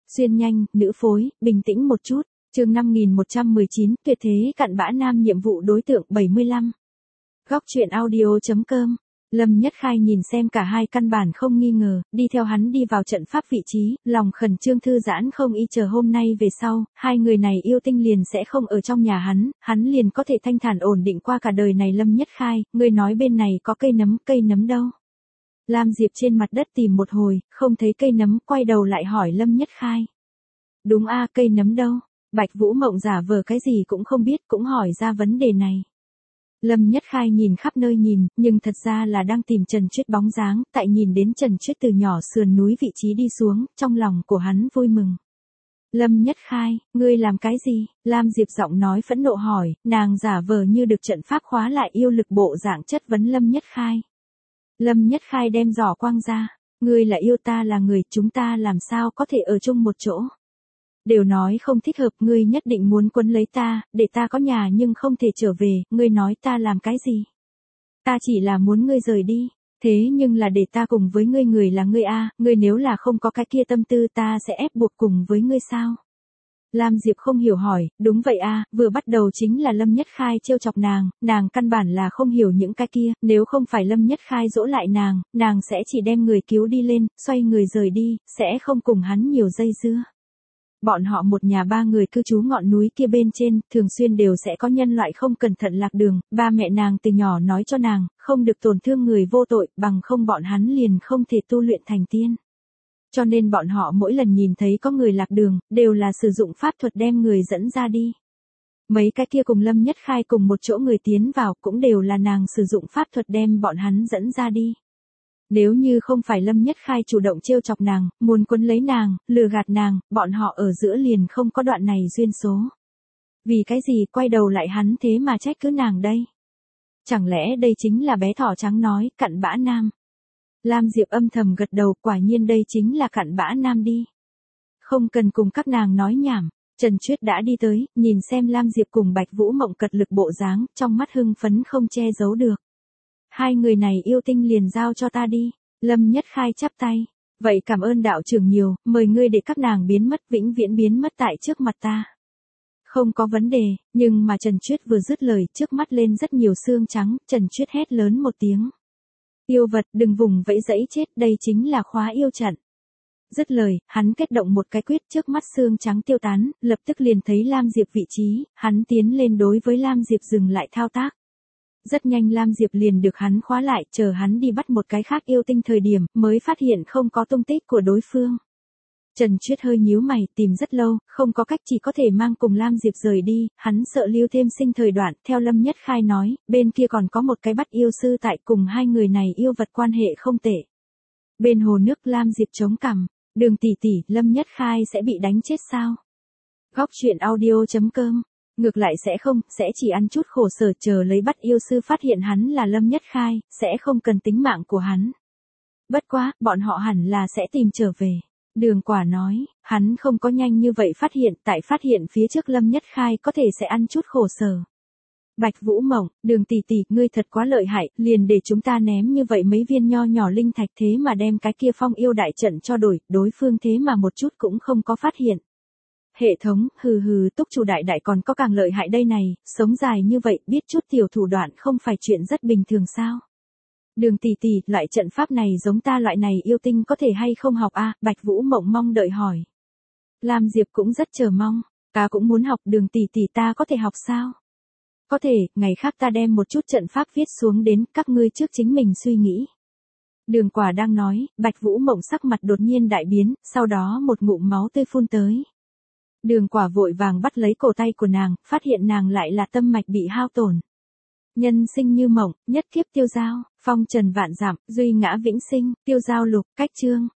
Xuyên nhanh, nữ phối, bình tĩnh một chút. Chương 5119, tuyệt thế cặn bã nam nhiệm vụ đối tượng 75. Góc truyện audio.com. Lâm Nhất Khai nhìn xem cả hai căn bản không nghi ngờ, đi theo hắn đi vào trận pháp vị trí, lòng khẩn trương thư giãn không ý chờ hôm nay về sau, hai người này yêu tinh liền sẽ không ở trong nhà hắn liền có thể thanh thản ổn định qua cả đời này. Lâm Nhất Khai, ngươi nói bên này có cây nấm đâu? Lam Diệp trên mặt đất tìm một hồi, không thấy cây nấm, quay đầu lại hỏi Lâm Nhất Khai. Đúng a, cây nấm đâu? Bạch Vũ Mộng giả vờ cái gì cũng không biết, cũng hỏi ra vấn đề này. Lâm Nhất Khai nhìn khắp nơi nhìn, nhưng thật ra là đang tìm Trần Chuyết bóng dáng, tại nhìn đến Trần Chuyết từ nhỏ sườn núi vị trí đi xuống, trong lòng của hắn vui mừng. Lâm Nhất Khai, ngươi làm cái gì? Lam Diệp giọng nói phẫn nộ hỏi, nàng giả vờ như được trận pháp khóa lại yêu lực bộ dạng chất vấn Lâm Nhất Khai. Lâm Nhất Khai đem giỏ quang ra, ngươi là yêu ta là người, chúng ta làm sao có thể ở chung một chỗ? Đều nói không thích hợp, ngươi nhất định muốn quấn lấy ta, để ta có nhà nhưng không thể trở về, ngươi nói ta làm cái gì? Ta chỉ là muốn ngươi rời đi, thế nhưng là để ta cùng với ngươi, người là ngươi a, ngươi nếu là không có cái kia tâm tư ta sẽ ép buộc cùng với ngươi sao? Lam Diệp không hiểu hỏi, đúng vậy a, vừa bắt đầu chính là Lâm Nhất Khai trêu chọc nàng căn bản là không hiểu những cái kia, nếu không phải Lâm Nhất Khai dỗ lại nàng sẽ chỉ đem người cứu đi lên, xoay người rời đi, sẽ không cùng hắn nhiều dây dưa. Bọn họ một nhà ba người cư trú ngọn núi kia bên trên, thường xuyên đều sẽ có nhân loại không cẩn thận lạc đường, ba mẹ nàng từ nhỏ nói cho nàng, không được tổn thương người vô tội, bằng không bọn hắn liền không thể tu luyện thành tiên. Cho nên bọn họ mỗi lần nhìn thấy có người lạc đường, đều là sử dụng pháp thuật đem người dẫn ra đi. Mấy cái kia cùng Lâm Nhất Khai cùng một chỗ người tiến vào cũng đều là nàng sử dụng pháp thuật đem bọn hắn dẫn ra đi. Nếu như không phải Lâm Nhất Khai chủ động trêu chọc nàng, muốn quấn lấy nàng, lừa gạt nàng, bọn họ ở giữa liền không có đoạn này duyên số. Vì cái gì quay đầu lại hắn thế mà trách cứ nàng đây? Chẳng lẽ đây chính là bé thỏ trắng nói, cặn bã nam? Lam Diệp âm thầm gật đầu, quả nhiên đây chính là cặn bã nam đi. Không cần cùng các nàng nói nhảm, Trần Chuyết đã đi tới, nhìn xem Lam Diệp cùng Bạch Vũ Mộng cật lực bộ dáng, trong mắt hưng phấn không che giấu được. Hai người này yêu tinh liền giao cho ta đi. Lâm Nhất Khai chắp tay. Vậy cảm ơn đạo trưởng nhiều, mời ngươi để các nàng biến mất, vĩnh viễn biến mất tại trước mặt ta. Không có vấn đề, nhưng mà Trần Chuyết vừa dứt lời, trước mắt lên rất nhiều xương trắng, Trần Chuyết hét lớn một tiếng. Yêu vật, đừng vùng vẫy dẫy chết, đây chính là khóa yêu trận. Dứt lời, hắn kết động một cái quyết, trước mắt xương trắng tiêu tán, lập tức liền thấy Lam Diệp vị trí, hắn tiến lên đối với Lam Diệp dừng lại thao tác. Rất nhanh Lam Diệp liền được hắn khóa lại, chờ hắn đi bắt một cái khác yêu tinh thời điểm, mới phát hiện không có tung tích của đối phương. Trần Chuyết hơi nhíu mày, tìm rất lâu, không có cách, chỉ có thể mang cùng Lam Diệp rời đi, hắn sợ lưu thêm sinh thời đoạn, theo Lâm Nhất Khai nói, bên kia còn có một cái bắt yêu sư tại, cùng hai người này yêu vật quan hệ không tệ. Bên hồ nước Lam Diệp chống cằm, Đường tỷ tỷ, Lâm Nhất Khai sẽ bị đánh chết sao? Góc truyện audio.com. Ngược lại sẽ không, sẽ chỉ ăn chút khổ sở, chờ lấy bắt yêu sư phát hiện hắn là Lâm Nhất Khai, sẽ không cần tính mạng của hắn. Bất quá, bọn họ hẳn là sẽ tìm trở về. Đường Quả nói, hắn không có nhanh như vậy phát hiện, tại phát hiện phía trước Lâm Nhất Khai có thể sẽ ăn chút khổ sở. Bạch Vũ Mộng, Đường tỷ tỷ, ngươi thật quá lợi hại, liền để chúng ta ném như vậy mấy viên nho nhỏ linh thạch, thế mà đem cái kia phong yêu đại trận cho đổi, đối phương thế mà một chút cũng không có phát hiện. Hệ thống, túc chủ đại đại còn có càng lợi hại đây này, sống dài như vậy, biết chút tiểu thủ đoạn không phải chuyện rất bình thường sao? Đường tỷ tỷ, loại trận pháp này giống ta loại này yêu tinh có thể hay không học a? Bạch Vũ Mộng mong đợi hỏi. Lam Diệp cũng rất chờ mong, ta cũng muốn học, Đường tỷ tỷ ta có thể học sao? Có thể, ngày khác ta đem một chút trận pháp viết xuống đến, các ngươi trước chính mình suy nghĩ. Đường Quả đang nói, Bạch Vũ Mộng sắc mặt đột nhiên đại biến, sau đó một ngụm máu tươi phun tới. Đường Quả vội vàng bắt lấy cổ tay của nàng, phát hiện nàng lại là tâm mạch bị hao tổn. Nhân sinh như mộng, nhất kiếp tiêu dao, phong trần vạn dặm, duy ngã vĩnh sinh, tiêu dao lục, cách chương.